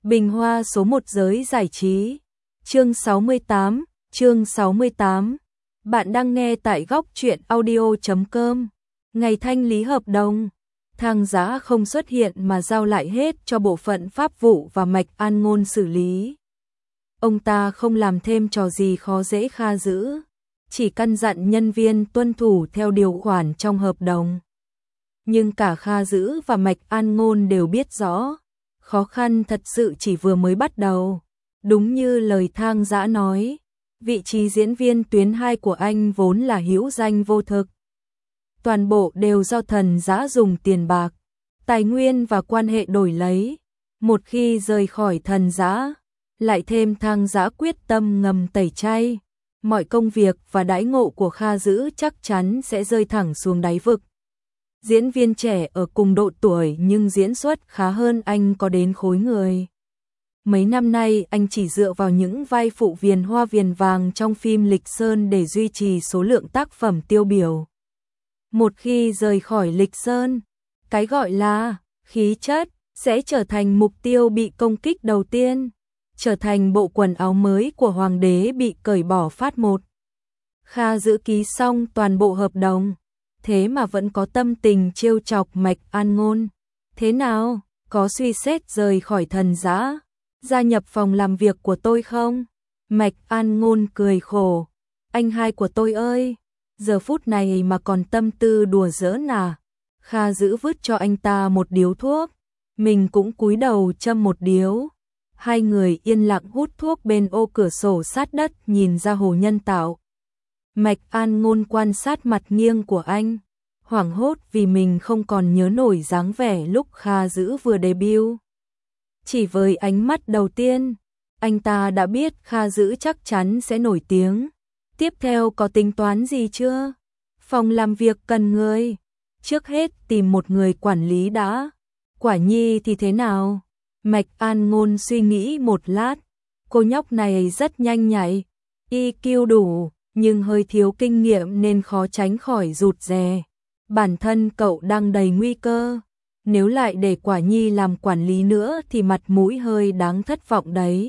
Bình Hoa số 1 giới giải trí. Chương 68. Bạn đang nghe tại góc truyện audio.com. Ngày thanh lý hợp đồng, Thang Dã không xuất hiện mà giao lại hết cho bộ phận pháp vụ và Mạch An Ngôn xử lý. Ông ta không làm thêm trò gì khó dễ Kha Dữ, chỉ căn dặn nhân viên tuân thủ theo điều khoản trong hợp đồng. Nhưng cả Kha Dữ và Mạch An Ngôn đều biết rõ, khó khăn thật sự chỉ vừa mới bắt đầu. Đúng như lời Thang Dã nói, vị trí diễn viên tuyến 2 của anh vốn là hữu danh vô thực. Toàn bộ đều do Thần Dã dùng tiền bạc, tài nguyên và quan hệ đổi lấy. Một khi rời khỏi Thần Dã, lại thêm Thang Dã quyết tâm ngầm tẩy chay, mọi công việc và đãi ngộ của Kha Dữ chắc chắn sẽ rơi thẳng xuống đáy vực. Diễn viên trẻ ở cùng độ tuổi nhưng diễn xuất khá hơn anh có đến khối người. Mấy năm nay anh chỉ dựa vào những vai phụ viền hoa viền vàng trong phim Lịch Sơn để duy trì số lượng tác phẩm tiêu biểu. Một khi rời khỏi Lịch Sơn, cái gọi là khí chất sẽ trở thành mục tiêu bị công kích đầu tiên, trở thành bộ quần áo mới của hoàng đế bị cởi bỏ phát một. Kha Dữ ký xong toàn bộ hợp đồng, thế mà vẫn có tâm tình trêu chọc Mạch An Ngôn. Thế nào, có suy xét rời khỏi Thần Dã, gia nhập phòng làm việc của tôi không? Mạch An Ngôn cười khổ. Anh hai của tôi ơi, giờ phút này mà còn tâm tư đùa giỡn à? Kha Dữ vứt cho anh ta một điếu thuốc, mình cũng cúi đầu châm một điếu. Hai người yên lặng hút thuốc bên ô cửa sổ sát đất nhìn ra hồ nhân tạo. Mạch An Ngôn quan sát mặt nghiêng của anh, hoảng hốt vì mình không còn nhớ nổi dáng vẻ lúc Kha Dữ vừa debut. Chỉ với ánh mắt đầu tiên, anh ta đã biết Kha Dữ chắc chắn sẽ nổi tiếng. Tiếp theo có tính toán gì chưa? Phòng làm việc cần người, trước hết tìm một người quản lý đã. Quả Nhi thì thế nào? Mạch An Ngôn suy nghĩ một lát, cô nhóc này rất nhanh nhạy, EQ đủ, nhưng hơi thiếu kinh nghiệm nên khó tránh khỏi rụt rè. Bản thân cậu đang đầy nguy cơ, nếu lại để Quả Nhi làm quản lý nữa thì mặt mũi hơi đáng thất vọng đấy.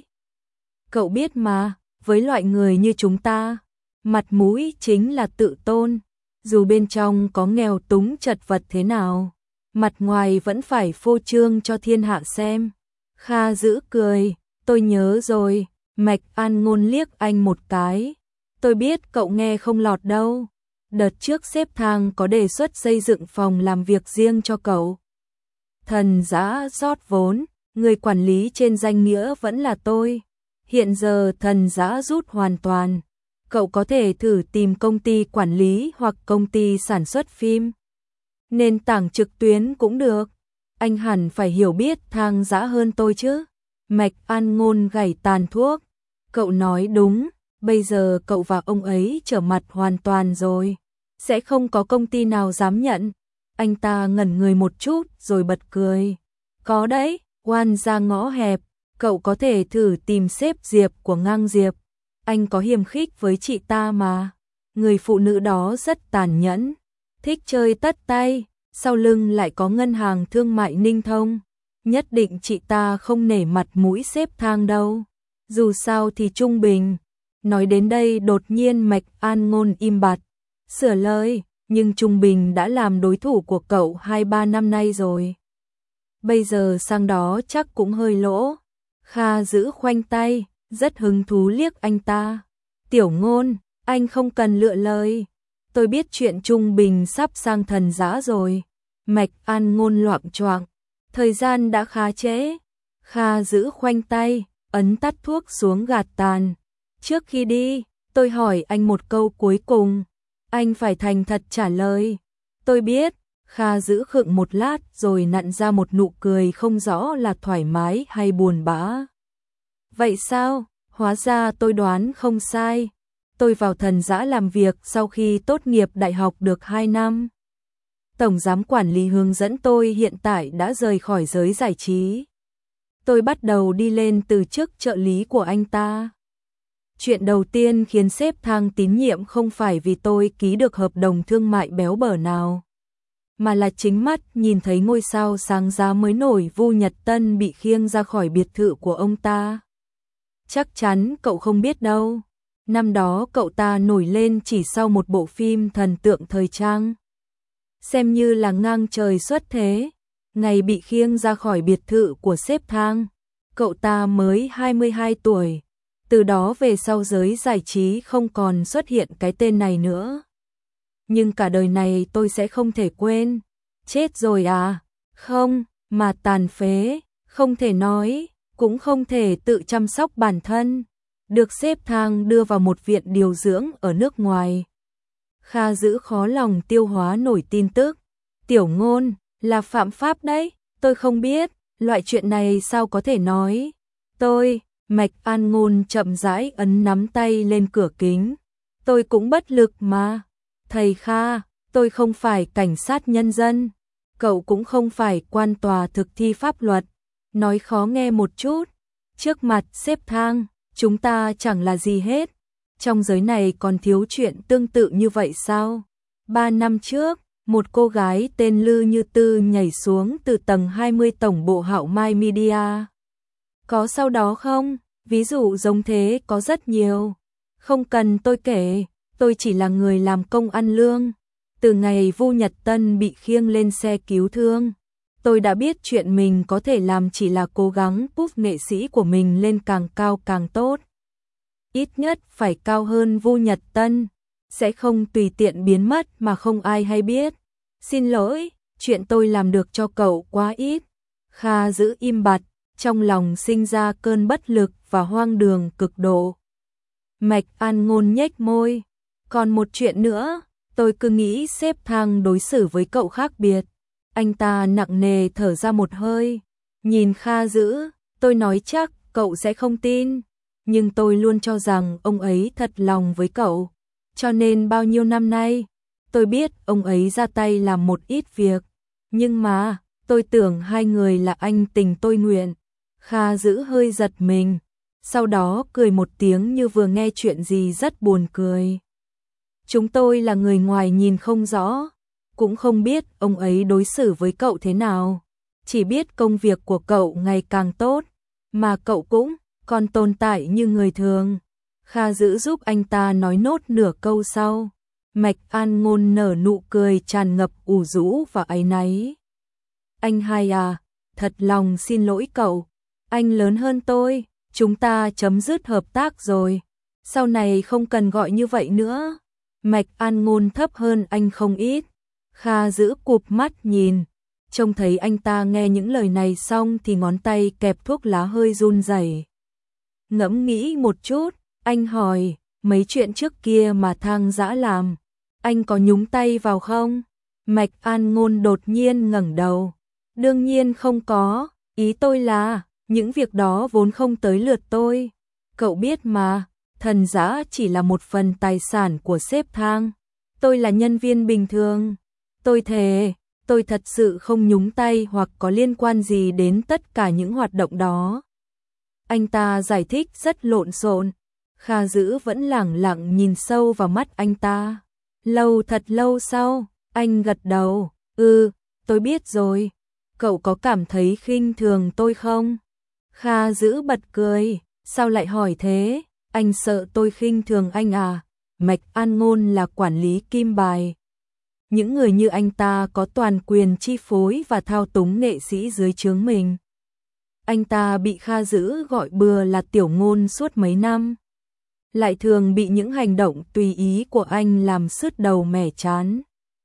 Cậu biết mà, với loại người như chúng ta, mặt mũi chính là tự tôn, dù bên trong có nghèo túng chật vật thế nào, mặt ngoài vẫn phải phô trương cho thiên hạ xem. Kha Dữ cười, tôi nhớ rồi. Mạch An Ngôn liếc anh một cái. Tôi biết cậu nghe không lọt đâu. Đợt trước sếp Thang có đề xuất xây dựng phòng làm việc riêng cho cậu. Thần Dã rót vốn, người quản lý trên danh nghĩa vẫn là tôi. Hiện giờ Thần Dã rút hoàn toàn. Cậu có thể thử tìm công ty quản lý hoặc công ty sản xuất phim. Nền tảng trực tuyến cũng được. Anh hẳn phải hiểu biết Thang Dã hơn tôi chứ. Mạch An Ngôn gảy tàn thuốc. Cậu nói đúng, bây giờ cậu và ông ấy trở mặt hoàn toàn rồi. Sẽ không có công ty nào dám nhận. Anh ta ngẩn người một chút rồi bật cười. Có đấy, oan ra ngõ hẹp. Cậu có thể thử tìm sếp Diệp của Ngang Diệp. Anh có hiềm khích với chị ta mà. Người phụ nữ đó rất tàn nhẫn, thích chơi tất tay. Sau lưng lại có ngân hàng thương mại Ninh Thông. Nhất định chị ta không nể mặt mũi sếp Thang đâu. Dù sao thì trung bình. Nói đến đây đột nhiên Mạch An Ngôn im bặt. Sửa lời, nhưng trung bình đã làm đối thủ của cậu 2-3 năm nay rồi. Bây giờ sang đó chắc cũng hơi lỗ. Kha Dữ khoanh tay, rất hứng thú liếc anh ta. Tiểu Ngôn, anh không cần lựa lời. Tôi biết chuyện trung bình sắp sang Thần Dã rồi. Mạch An Ngôn loạng choạng. Thời gian đã khá trễ. Kha Dữ khoanh tay, ấn tắt thuốc xuống gạt tàn. Trước khi đi, tôi hỏi anh một câu cuối cùng. Anh phải thành thật trả lời. Tôi biết. Kha Dữ khựng một lát rồi nặn ra một nụ cười không rõ là thoải mái hay buồn bã. Vậy sao? Hóa ra tôi đoán không sai. Tôi vào Thần Dã làm việc sau khi tốt nghiệp đại học được 2 năm. Tổng giám quản lý hướng dẫn tôi hiện tại đã rời khỏi giới giải trí. Tôi bắt đầu đi lên từ chức trợ lý của anh ta. Chuyện đầu tiên khiến sếp Thang tín nhiệm không phải vì tôi ký được hợp đồng thương mại béo bở nào. mà là chính mắt nhìn thấy ngôi sao sáng giá mới nổi Vu Nhật Tân bị khiêng ra khỏi biệt thự của ông ta. Chắc chắn cậu không biết đâu. Năm đó cậu ta nổi lên chỉ sau một bộ phim thần tượng thời trang. Xem như là ngang trời xuất thế. Ngày bị khiêng ra khỏi biệt thự của sếp Thang, cậu ta mới 22 tuổi. Từ đó về sau giới giải trí không còn xuất hiện cái tên này nữa. Nhưng cả đời này tôi sẽ không thể quên. Chết rồi à? Không, mà tàn phế, không thể nói, cũng không thể tự chăm sóc bản thân. Được sếp Thang đưa vào một viện điều dưỡng ở nước ngoài. Kha Dữ khó lòng tiêu hóa nổi tin tức. Tiểu Ngôn, là phạm pháp đấy, tôi không biết, loại chuyện này sao có thể nói. Mạch An Ngôn chậm rãi ấn nắm tay lên cửa kính. Tôi cũng bất lực mà. Thầy Kha, tôi không phải cảnh sát nhân dân. Cậu cũng không phải quan tòa thực thi pháp luật. Nói khó nghe một chút. Trước mặt sếp Thang, chúng ta chẳng là gì hết. Trong giới này còn thiếu chuyện tương tự như vậy sao? 3 năm trước, một cô gái tên Lư Như Tư nhảy xuống từ tầng 20 tổng bộ Hạo Mai Media. Có sau đó không? Ví dụ giống thế có rất nhiều. Không cần tôi kể, tôi chỉ là người làm công ăn lương. Từ ngày Vu Nhật Tân bị khiêng lên xe cứu thương, tôi đã biết chuyện mình có thể làm chỉ là cố gắng push nghệ sĩ của mình lên càng cao càng tốt. Ít nhất phải cao hơn Vu Nhật Tân, sẽ không tùy tiện biến mất mà không ai hay biết. Xin lỗi, chuyện tôi làm được cho cậu quá ít. Kha Dữ im bặt, trong lòng sinh ra cơn bất lực và hoang đường cực độ. Mạch An Ngôn nhếch môi. Còn một chuyện nữa, tôi cứ nghĩ sếp Thang đối xử với cậu khác biệt. Anh ta nặng nề thở ra một hơi. Nhìn Kha Dữ, tôi nói chắc cậu sẽ không tin. Nhưng tôi luôn cho rằng ông ấy thật lòng với cậu. Cho nên bao nhiêu năm nay, tôi biết ông ấy ra tay làm một ít việc. Nhưng mà, tôi tưởng hai người là anh tình tôi nguyện. Kha Dữ hơi giật mình. Sau đó cười một tiếng như vừa nghe chuyện gì rất buồn cười. Chúng tôi là người ngoài nhìn không rõ. Cũng không biết ông ấy đối xử với cậu thế nào. Chỉ biết công việc của cậu ngày càng tốt. Mà cậu cũng còn tồn tại như người thường. Kha Dữ giúp anh ta nói nốt nửa câu sau. Mạch An Ngôn nở nụ cười tràn ngập ủ rũ và áy náy. Anh hai à, thật lòng xin lỗi cậu. Anh lớn hơn tôi, chúng ta chấm dứt hợp tác rồi. Sau này không cần gọi như vậy nữa. Mạch An Ngôn thấp hơn anh không ít. Kha Dữ cụp mắt nhìn. Trông thấy anh ta nghe những lời này xong thì ngón tay kẹp thuốc lá hơi run rẩy. Ngẫm nghĩ một chút, anh hỏi, mấy chuyện trước kia mà Thang Dã làm, anh có nhúng tay vào không? Mạch An Ngôn đột nhiên ngẩng đầu. Đương nhiên không có, ý tôi là, những việc đó vốn không tới lượt tôi. Cậu biết mà, Thần Dã chỉ là một phần tài sản của sếp Thang. Tôi là nhân viên bình thường. Tôi thề, tôi thật sự không nhúng tay hoặc có liên quan gì đến tất cả những hoạt động đó. Anh ta giải thích rất lộn xộn. Kha Dữ vẫn lẳng lặng nhìn sâu vào mắt anh ta. Thật lâu sau, anh gật đầu. Tôi biết rồi. Cậu có cảm thấy khinh thường tôi không? Kha Dữ bật cười. Sao lại hỏi thế? Anh sợ tôi khinh thường anh à? Mạch An Ngôn là quản lý kim bài. Những người như anh ta có toàn quyền chi phối và thao túng nghệ sĩ dưới trướng mình. Anh ta bị Kha Dữ gọi bừa là Tiểu Ngôn suốt mấy năm. Lại thường bị những hành động tùy ý của anh làm sứt đầu mẻ chán.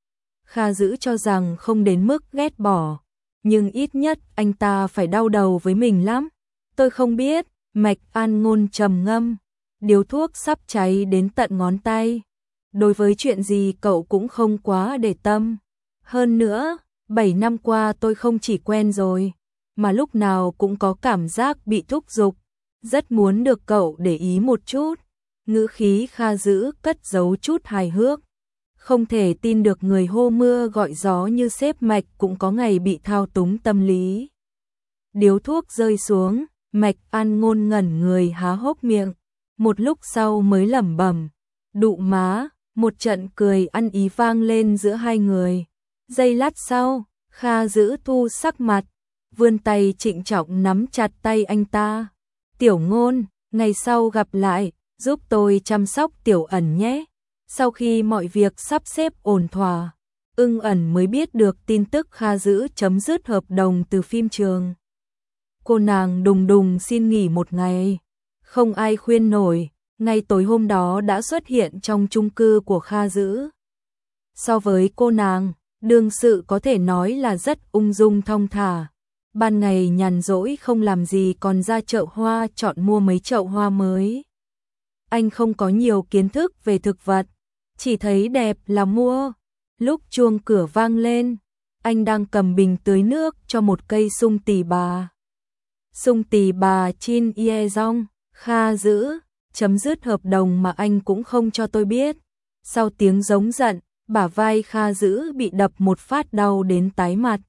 Kha Dữ cho rằng không đến mức ghét bỏ, nhưng ít nhất anh ta phải đau đầu với mình lắm. Tôi không biết, Mạch An Ngôn trầm ngâm, điếu thuốc sắp cháy đến tận ngón tay. Đối với chuyện gì cậu cũng không quá để tâm. Hơn nữa, 7 năm qua tôi không chỉ quen rồi, mà lúc nào cũng có cảm giác bị thúc giục, rất muốn được cậu để ý một chút. Ngữ khí Kha Dữ cất giấu chút hài hước. Không thể tin được người hô mưa gọi gió như sếp Mạch cũng có ngày bị thao túng tâm lý. Điếu thuốc rơi xuống, Mạch An Ngôn ngẩn người há hốc miệng, một lúc sau mới lẩm bẩm, đụ má. Một trận cười ăn ý vang lên giữa hai người. Giây lát sau, Kha Dữ thu sắc mặt, vươn tay trịnh trọng nắm chặt tay anh ta. Tiểu Ngôn, ngày sau gặp lại, giúp tôi chăm sóc Tiểu Ẩn nhé. Sau khi mọi việc sắp xếp ổn thỏa, Ưng Ẩn mới biết được tin tức Kha Dữ chấm dứt hợp đồng từ phim trường. Cô nàng đùng đùng xin nghỉ một ngày, không ai khuyên nổi, ngay tối hôm đó đã xuất hiện trong chung cư của Kha Dữ. So với cô nàng, đương sự có thể nói là rất ung dung thong thả. Ban ngày nhàn rỗi không làm gì còn ra chợ hoa chọn mua mấy chậu hoa mới. Anh không có nhiều kiến thức về thực vật, chỉ thấy đẹp là mua. Lúc chuông cửa vang lên, anh đang cầm bình tưới nước cho một cây sung tỳ bà. Sung tỳ bà Chin Ye Dong, Kha Dữ, chấm dứt hợp đồng mà anh cũng không cho tôi biết. Sau tiếng giống giận, bả vai Kha Dữ bị đập một phát đau đến tái mặt.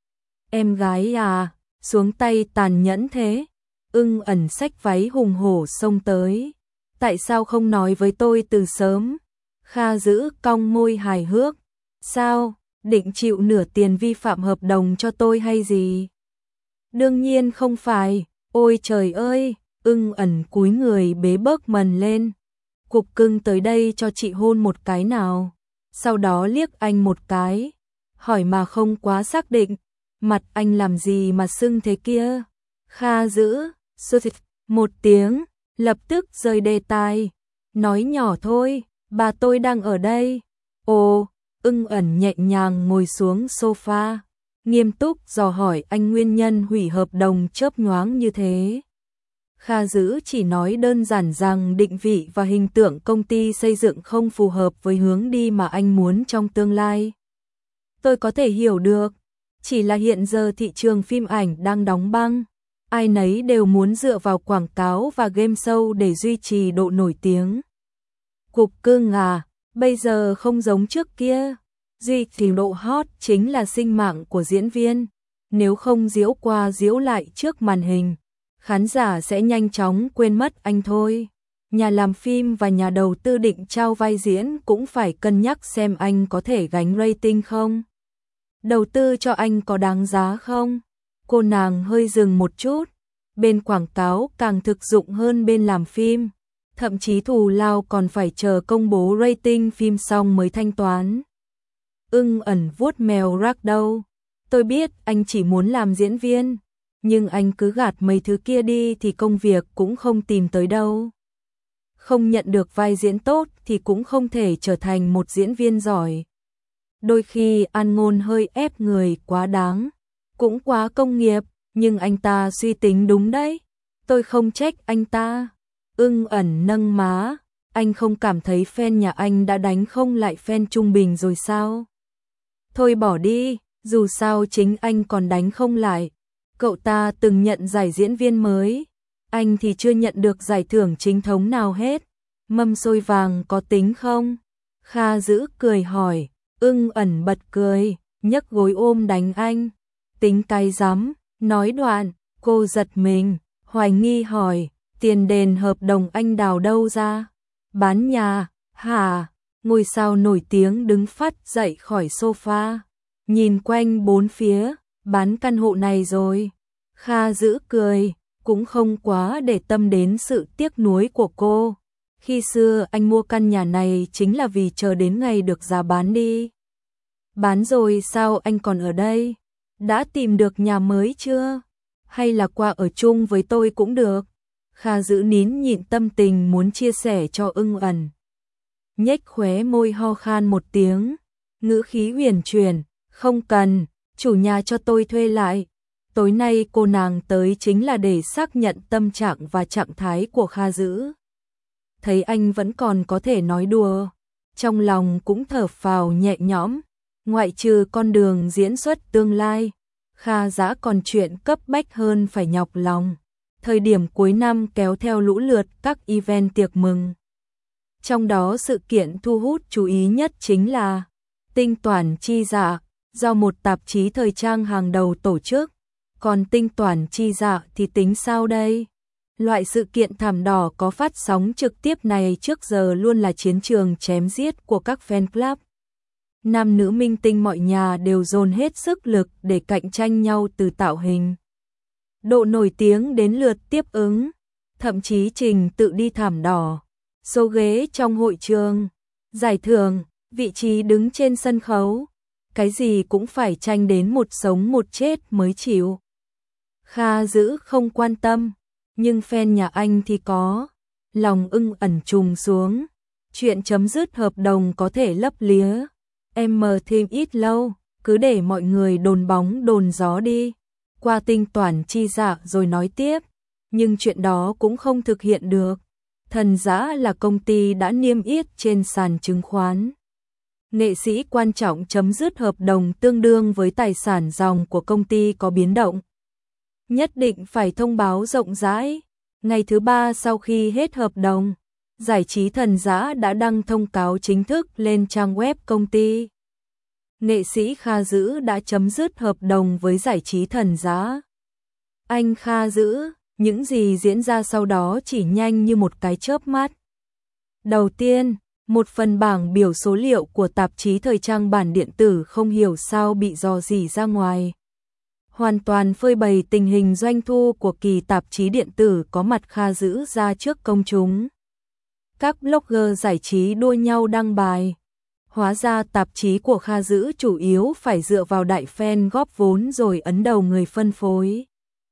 Em gái à, xuống tay tàn nhẫn thế. Ưng Ẩn xách váy hùng hổ xông tới. Tại sao không nói với tôi từ sớm? Kha Dữ cong môi hài hước. Sao, định chịu nửa tiền vi phạm hợp đồng cho tôi hay gì? Đương nhiên không phải, ôi trời ơi, Ưng Ẩn cúi người bế bớt mần lên. Cục cưng tới đây cho chị hôn một cái nào. Sau đó liếc anh một cái, hỏi mà không quá xác định, mặt anh làm gì mà sưng thế kia? Kha Dữ, sụt một tiếng, lập tức rời đề tài, nói nhỏ thôi, bà tôi đang ở đây. Ồ, Ưng Ẩn nhẹ nhàng ngồi xuống sofa, nghiêm túc dò hỏi anh nguyên nhân hủy hợp đồng chớp nhoáng như thế. Kha Dữ chỉ nói đơn giản rằng định vị và hình tượng công ty xây dựng không phù hợp với hướng đi mà anh muốn trong tương lai. Tôi có thể hiểu được, chỉ là hiện giờ thị trường phim ảnh đang đóng băng, ai nấy đều muốn dựa vào quảng cáo và game show để duy trì độ nổi tiếng. Cục cưng à, bây giờ không giống trước kia, duy trì độ hot chính là sinh mạng của diễn viên, nếu không giễu qua giễu lại trước màn hình, khán giả sẽ nhanh chóng quên mất anh thôi. Nhà làm phim và nhà đầu tư định trao vai diễn cũng phải cân nhắc xem anh có thể gánh rating không. Đầu tư cho anh có đáng giá không? Cô nàng hơi dừng một chút, bên quảng cáo càng thực dụng hơn bên làm phim, thậm chí thù lao còn phải chờ công bố rating phim xong mới thanh toán. Ưng Ẩn vuốt mèo rắc đâu. Tôi biết anh chỉ muốn làm diễn viên, nhưng anh cứ gạt mấy thứ kia đi thì công việc cũng không tìm tới đâu. Không nhận được vai diễn tốt thì cũng không thể trở thành một diễn viên giỏi. Đôi khi An Ngôn hơi ép người quá đáng, cũng quá công nghiệp, nhưng anh ta suy tính đúng đấy. Tôi không trách anh ta. Ưng Ẩn nâng má, anh không cảm thấy fan nhà anh đã đánh không lại fan trung bình rồi sao? Thôi bỏ đi, dù sao chính anh còn đánh không lại. Cậu ta từng nhận giải diễn viên mới, anh thì chưa nhận được giải thưởng chính thống nào hết. Mâm xôi vàng có tính không? Kha Dữ cười hỏi. Ưng Ẩn bật cười, nhấc gối ôm đánh anh. Tính cái rắm, nói đoạn, cô giật mình, hoài nghi hỏi, tiền đền hợp đồng anh đào đâu ra? Bán nhà, hả? Ngôi sao nổi tiếng đứng phắt dậy khỏi sofa, nhìn quanh bốn phía, bán căn hộ này rồi. Kha Dữ cười, cũng không quá để tâm đến sự tiếc nuối của cô. Khi xưa anh mua căn nhà này chính là vì chờ đến ngày được giá bán đi. Bán rồi sao anh còn ở đây? Đã tìm được nhà mới chưa? Hay là qua ở chung với tôi cũng được? Kha Dữ nín nhịn tâm tình muốn chia sẻ cho Ưng Ẩn. Nhếch khóe môi ho khan một tiếng, ngữ khí huyền chuyển, không cần, chủ nhà cho tôi thuê lại. Tối nay cô nàng tới chính là để xác nhận tâm trạng và trạng thái của Kha Dữ. Thấy anh vẫn còn có thể nói đùa, trong lòng cũng thở phào nhẹ nhõm, ngoại trừ con đường diễn xuất tương lai, Kha Dã còn chuyện cấp bách hơn phải nhọc lòng. Thời điểm cuối năm kéo theo lũ lượt các event tiệc mừng. Trong đó sự kiện thu hút chú ý nhất chính là Tinh Toản Chi Dạ, do một tạp chí thời trang hàng đầu tổ chức. Còn Tinh Toản Chi Dạ thì tính sao đây? Loại sự kiện thảm đỏ có phát sóng trực tiếp này trước giờ luôn là chiến trường chém giết của các fan club. nam nữ minh tinh mọi nhà đều dồn hết sức lực để cạnh tranh nhau từ tạo hình, độ nổi tiếng đến lượt tiếp ứng, thậm chí Trình tự đi thảm đỏ, số ghế trong hội trường, giải thưởng, vị trí đứng trên sân khấu, cái gì cũng phải tranh đến một sống một chết mới chịu. Kha Dữ không quan tâm, nhưng fan nhà anh thì có, lòng ưng ẩn trùng xuống, chuyện chấm dứt hợp đồng có thể lấp lía, em mờ thêm ít lâu, cứ để mọi người đồn bóng đồn gió đi, qua tinh toán chi dạ rồi nói tiếp, nhưng chuyện đó cũng không thực hiện được. Thần Dã là công ty đã niêm yết trên sàn chứng khoán. Nghệ sĩ quan trọng chấm dứt hợp đồng tương đương với tài sản ròng của công ty có biến động. Nhất định phải thông báo rộng rãi. Ngày thứ 3 sau khi hết hợp đồng, giải trí Thần Dã đã đăng thông cáo chính thức lên trang web công ty. Nghệ sĩ Kha Dữ đã chấm dứt hợp đồng với giải trí Thần Dã. Anh Kha Dữ, những gì diễn ra sau đó chỉ nhanh như một cái chớp mắt. Đầu tiên, một phần bảng biểu số liệu của tạp chí thời trang bản điện tử không hiểu sao bị rò rỉ ra ngoài. Hoàn toàn phơi bày tình hình doanh thu của kỳ tạp chí điện tử có mặt Kha Dữ ra trước công chúng. Các blogger giải trí đua nhau đăng bài. Hóa ra tạp chí của Kha Dữ chủ yếu phải dựa vào đại fan góp vốn rồi ấn đầu người phân phối.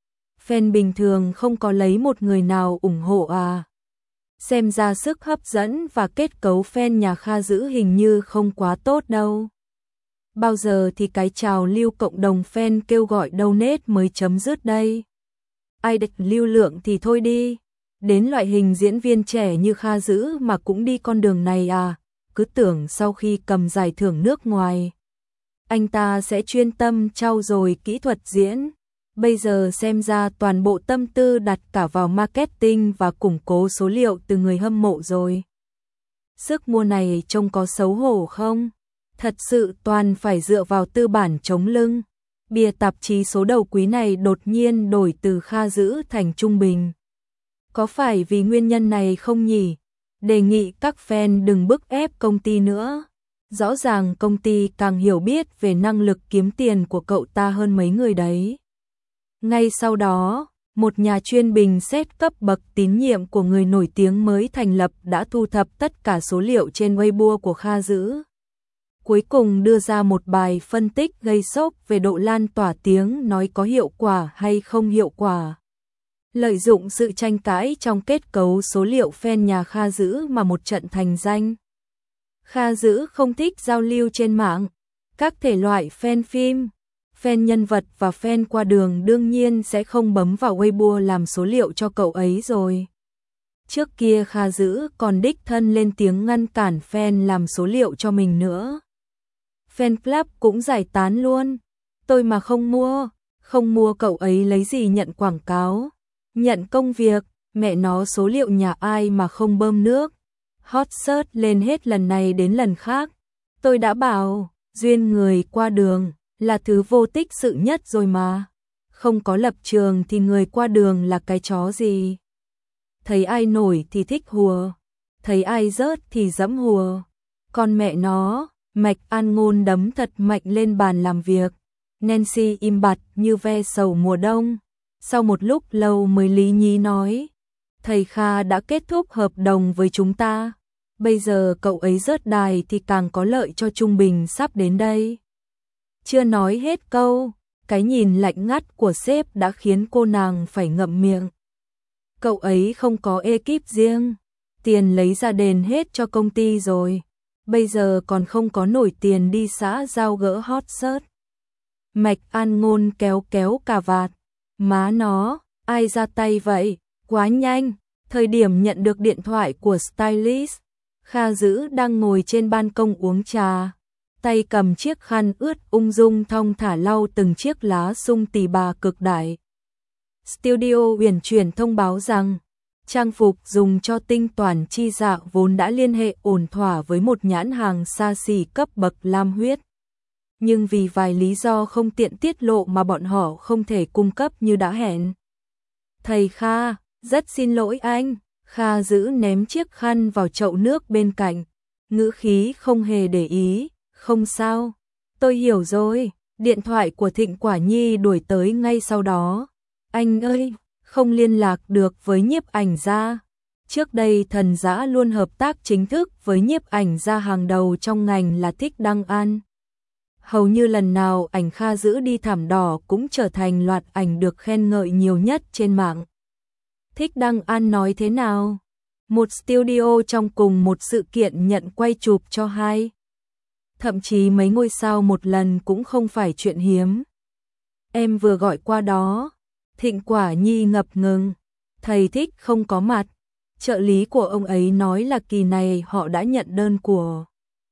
Fan bình thường không có lấy một người nào ủng hộ à. Xem ra sức hấp dẫn và kết cấu fan nhà Kha Dữ hình như không quá tốt đâu. Bao giờ thì cái trào lưu cộng đồng fan kêu gọi donate mới chấm dứt đây? Ai địch lưu lượng thì thôi đi. Đến loại hình diễn viên trẻ như Kha Dữ mà cũng đi con đường này à? Cứ tưởng sau khi cầm giải thưởng nước ngoài, anh ta sẽ chuyên tâm trau dồi kỹ thuật diễn. Bây giờ xem ra toàn bộ tâm tư đặt cả vào marketing và củng cố số liệu từ người hâm mộ rồi. Sức mua này trông có xấu hổ không? Thật sự toàn phải dựa vào tư bản chống lưng. Bìa tạp chí số đầu quý này đột nhiên đổi từ Kha Dữ thành trung bình. Có phải vì nguyên nhân này không nhỉ? Đề nghị các fan đừng bức ép công ty nữa. Rõ ràng công ty càng hiểu biết về năng lực kiếm tiền của cậu ta hơn mấy người đấy. Ngay sau đó, một nhà chuyên bình xét cấp bậc tín nhiệm của người nổi tiếng mới thành lập đã thu thập tất cả số liệu trên Weibo của Kha Dữ. Cuối cùng đưa ra một bài phân tích gây sốc về độ lan tỏa tiếng nói có hiệu quả hay không hiệu quả. Lợi dụng sự tranh cãi trong kết cấu số liệu fan nhà Kha Dữ mà một trận thành danh. Kha Dữ không thích giao lưu trên mạng. Các thể loại fan phim, fan nhân vật và fan qua đường đương nhiên sẽ không bấm vào Weibo làm số liệu cho cậu ấy rồi. Trước kia Kha Dữ còn đích thân lên tiếng ngăn cản fan làm số liệu cho mình nữa. Fan club cũng giải tán luôn. Tôi mà không mua cậu ấy lấy gì nhận quảng cáo, nhận công việc, mẹ nó số liệu nhà ai mà không bơm nước. Hot search lên hết lần này đến lần khác. Tôi đã bảo, duyên người qua đường là thứ vô tích sự nhất rồi mà. Không có lập trường thì người qua đường là cái chó gì. Thấy ai nổi thì thích hùa, thấy ai rớt thì dẫm hùa. Con mẹ nó, Mạch An Ngôn đấm thật mạnh lên bàn làm việc. Nancy im bặt như ve sầu mùa đông. Sau một lúc lâu mới lý nhí nói, thầy Kha đã kết thúc hợp đồng với chúng ta. Bây giờ cậu ấy rớt đài thì càng có lợi cho trung bình sắp đến đây. Chưa nói hết câu, cái nhìn lạnh ngắt của sếp đã khiến cô nàng phải ngậm miệng. Cậu ấy không có ekip riêng, tiền lấy ra đền hết cho công ty rồi. Bây giờ còn không có nổi tiền đi xã giao gỡ hot search. Mạch An Ngôn kéo kéo cà vạt. Má nó, ai ra tay vậy? Quá nhanh. Thời điểm nhận được điện thoại của stylist, Kha Dữ đang ngồi trên ban công uống trà, tay cầm chiếc khăn ướt ung dung thong thả lau từng chiếc lá sung tỉ bà cực đại. Studio uyển chuyển thông báo rằng, trang phục dùng cho tinh toán chi dạ vốn đã liên hệ ổn thỏa với một nhãn hàng xa xỉ cấp bậc lam huyết. Nhưng vì vài lý do không tiện tiết lộ mà bọn họ không thể cung cấp như đã hẹn. Thầy Kha, rất xin lỗi anh. Kha Dữ ném chiếc khăn vào chậu nước bên cạnh, ngữ khí không hề để ý. không sao. Tôi hiểu rồi. Điện thoại của Thịnh Quả Nhi đuổi tới ngay sau đó. Anh ơi, không liên lạc được với nhiếp ảnh gia. Trước đây Thần Dã luôn hợp tác chính thức với nhiếp ảnh gia hàng đầu trong ngành là Thích Đăng An. Hầu như lần nào ảnh Kha Dữ đi thảm đỏ cũng trở thành loạt ảnh được khen ngợi nhiều nhất trên mạng. Thích Đăng An nói thế nào? Một studio trong cùng một sự kiện nhận quay chụp cho hai. Thậm chí mấy ngôi sao một lần cũng không phải chuyện hiếm. Em vừa gọi qua đó. Thịnh Quả Nhi ngập ngừng. Thầy Thích không có mặt. Trợ lý của ông ấy nói là kỳ này họ đã nhận đơn của.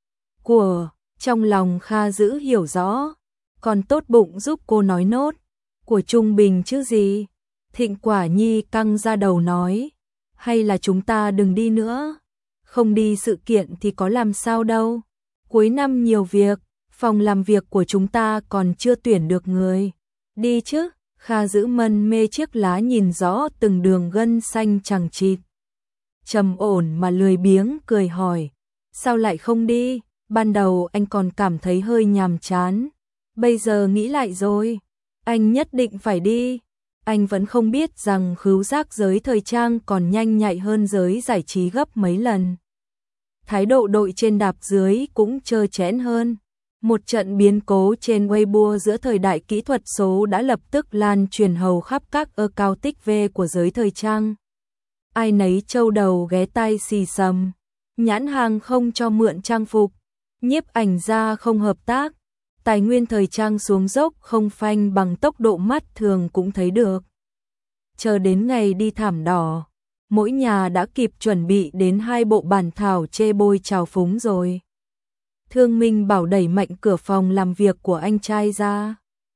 Trong lòng Kha Dữ hiểu rõ. Còn tốt bụng giúp cô nói nốt. Của Trung Bình chứ gì. Thịnh Quả Nhi căng ra đầu nói. Hay là chúng ta đừng đi nữa. Không đi sự kiện thì có làm sao đâu. Cuối năm nhiều việc. Phòng làm việc của chúng ta còn chưa tuyển được người. Đi chứ. Kha Dữ mân mê chiếc lá nhìn rõ từng đường gân xanh chằng chịt. Trầm ổn mà lười biếng cười hỏi. Sao lại không đi? Ban đầu anh còn cảm thấy hơi nhàm chán. Bây giờ nghĩ lại rồi. Anh nhất định phải đi. Anh vẫn không biết rằng khứu giác giới thời trang còn nhanh nhạy hơn giới giải trí gấp mấy lần. Thái độ đội trên đạp dưới cũng trơ trẽn hơn. Một trận biến cố trên Weibo giữa thời đại kỹ thuật số đã lập tức lan truyền hầu khắp các account tích V của giới thời trang. Ai nấy châu đầu ghé tai xì xầm. Nhãn hàng không cho mượn trang phục. Nhiếp ảnh gia không hợp tác. Tài nguyên thời trang xuống dốc không phanh bằng tốc độ mắt thường cũng thấy được. Chờ đến ngày đi thảm đỏ, mỗi nhà đã kịp chuẩn bị đến 2 bộ bản thảo chê bôi trào phúng rồi. Thương Minh Bảo đẩy mạnh cửa phòng làm việc của anh trai ra.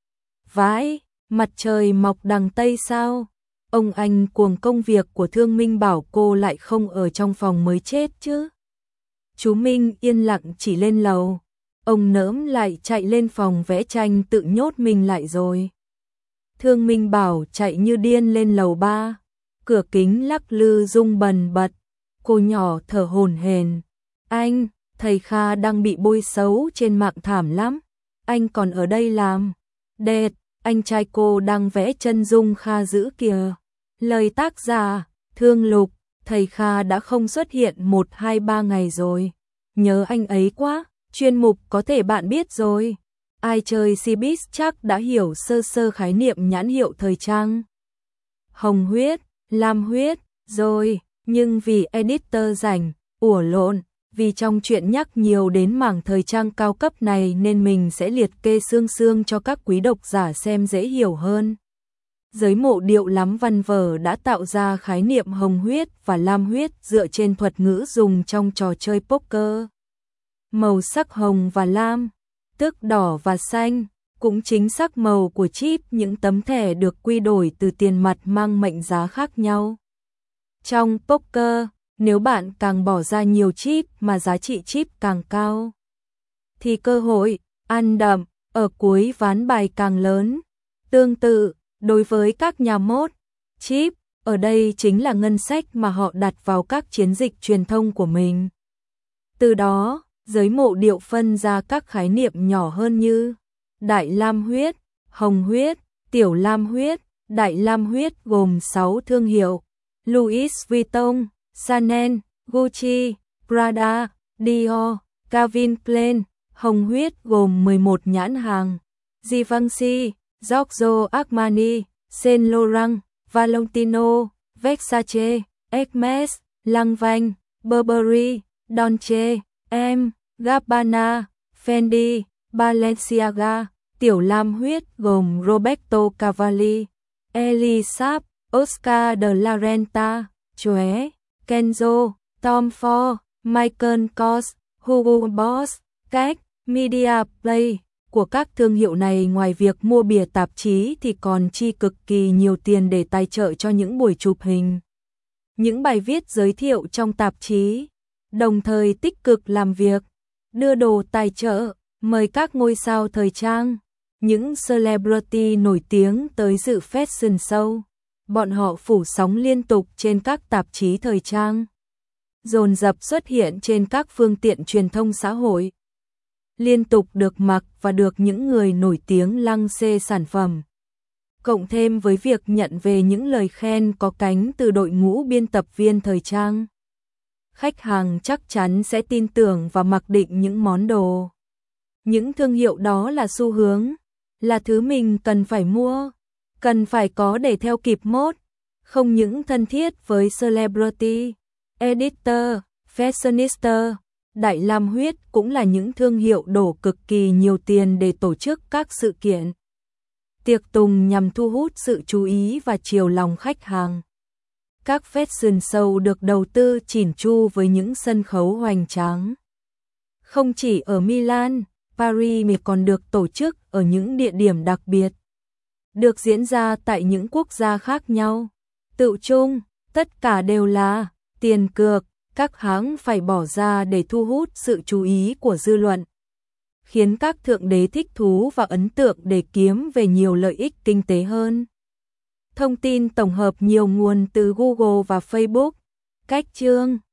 Vãi, mặt trời mọc đằng Tây sao? Ông anh cuồng công việc của Thương Minh Bảo cô lại không ở trong phòng mới chết chứ. Chú Minh yên lặng chỉ lên lầu. Ông nỡm lại chạy lên phòng vẽ tranh tự nhốt mình lại rồi. Thương Minh Bảo chạy như điên lên lầu 3. Cửa kính lắc lư rung bần bật. Cô nhỏ thở hổn hển. Anh, thầy Kha đang bị bôi xấu trên mạng thảm lắm. Anh còn ở đây làm. Đệt, anh trai cô đang vẽ chân dung Kha Dữ kìa. Lời tác giả, Thương Lục, thầy Kha đã không xuất hiện 1-2-3 ngày rồi. Nhớ anh ấy quá. Chuyên mục có thể bạn biết rồi. Ai chơi Cbiz chắc đã hiểu sơ sơ khái niệm nhãn hiệu thời trang. Hồng huyết, lam huyết, rồi, nhưng vì editor rảnh, ủa lộn, vì trong chuyện nhắc nhiều đến mảng thời trang cao cấp này nên mình sẽ liệt kê xương xương cho các quý độc giả xem dễ hiểu hơn. Giới mộ điệu lắm văn vở đã tạo ra khái niệm hồng huyết và lam huyết dựa trên thuật ngữ dùng trong trò chơi poker. Màu sắc hồng và lam, tức đỏ và xanh, cũng chính sắc màu của chip những tấm thẻ được quy đổi từ tiền mặt mang mệnh giá khác nhau. Trong poker, nếu bạn càng bỏ ra nhiều chip mà giá trị chip càng cao, thì cơ hội ăn đậm ở cuối ván bài càng lớn. Tương tự, đối với các nhà mốt, chip ở đây chính là ngân sách mà họ đặt vào các chiến dịch truyền thông của mình. Từ đó, giới mộ điệu phân ra các khái niệm nhỏ hơn như đại lam huyết, hồng huyết, tiểu lam huyết. Đại lam huyết gồm 6 thương hiệu: Louis Vuitton, Chanel, Gucci, Prada, Dior, Calvin Klein. Hồng huyết gồm 11 nhãn hàng: Givenchy, Giorgio Armani, Saint Laurent, Valentino, Versace, Hermes, Lanvin, Burberry, Dolce & Gabbana, Fendi, Balenciaga. Tiểu lam huyết gồm Roberto Cavalli, Elisab, Oscar de la Renta, Chloé, Kenzo, Tom Ford, Michael Kors, Hugo Boss, Cách, Media Play. Của các thương hiệu này ngoài việc mua bìa tạp chí thì còn chi cực kỳ nhiều tiền để tài trợ cho những buổi chụp hình, những bài viết giới thiệu trong tạp chí, đồng thời tích cực làm việc, đưa đồ tài trợ, mời các ngôi sao thời trang, những celebrity nổi tiếng tới dự fashion show. Bọn họ phủ sóng liên tục trên các tạp chí thời trang, dồn dập xuất hiện trên các phương tiện truyền thông xã hội. liên tục được mặc và được những người nổi tiếng lăng xê sản phẩm. Cộng thêm với việc nhận về những lời khen có cánh từ đội ngũ biên tập viên thời trang, khách hàng chắc chắn sẽ tin tưởng và mặc định những món đồ. Những thương hiệu đó là xu hướng, là thứ mình cần phải mua, cần phải có để theo kịp mốt, không những thân thiết với celebrity, editor, fashionista. Đại Lam Huyết cũng là những thương hiệu đổ cực kỳ nhiều tiền để tổ chức các sự kiện tiệc tùng nhằm thu hút sự chú ý và chiều lòng khách hàng. Các fashion show được đầu tư chỉn chu với những sân khấu hoành tráng. Không chỉ ở Milan, Paris mà còn được tổ chức ở những địa điểm đặc biệt, được diễn ra tại những quốc gia khác nhau. Tự chung, tất cả đều là tiền cược, các hãng phải bỏ ra để thu hút sự chú ý của dư luận, khiến các thượng đế thích thú và ấn tượng để kiếm về nhiều lợi ích kinh tế hơn. Thông tin tổng hợp nhiều nguồn từ Google và Facebook. Cách chương